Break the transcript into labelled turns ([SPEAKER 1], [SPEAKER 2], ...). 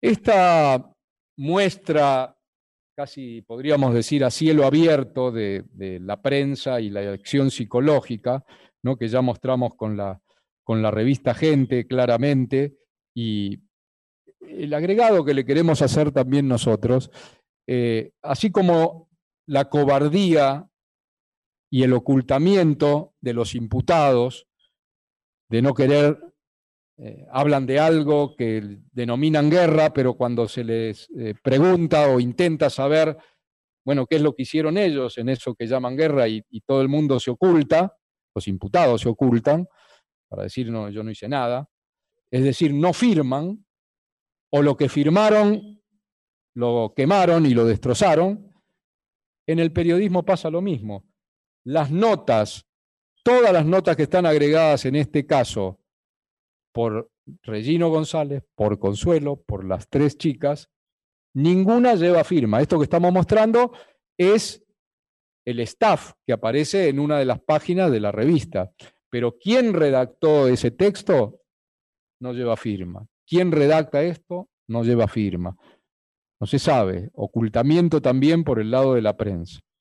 [SPEAKER 1] Esta muestra, casi podríamos decir a cielo abierto, de la prensa y la acción psicológica, ¿no? Que ya mostramos con la revista Gente claramente, y el agregado que le queremos hacer también nosotros, así como la cobardía y el ocultamiento de los imputados, de no querer, hablan de algo que denominan guerra, pero cuando se les pregunta o intenta saber, bueno, qué es lo que hicieron ellos en eso que llaman guerra, y todo el mundo se oculta, los imputados se ocultan, para decir, no, yo no hice nada, es decir, no firman, o lo que firmaron lo quemaron y lo destrozaron. En el periodismo pasa lo mismo. Las notas, todas las notas que están agregadas en este caso por Regino González, por Consuelo, por las tres chicas, ninguna lleva firma. Esto que estamos mostrando es el staff que aparece en una de las páginas de la revista. Pero ¿quién redactó ese texto? No lleva firma. ¿Quién redacta esto? No lleva firma. No se sabe. Ocultamiento también por el lado de la prensa.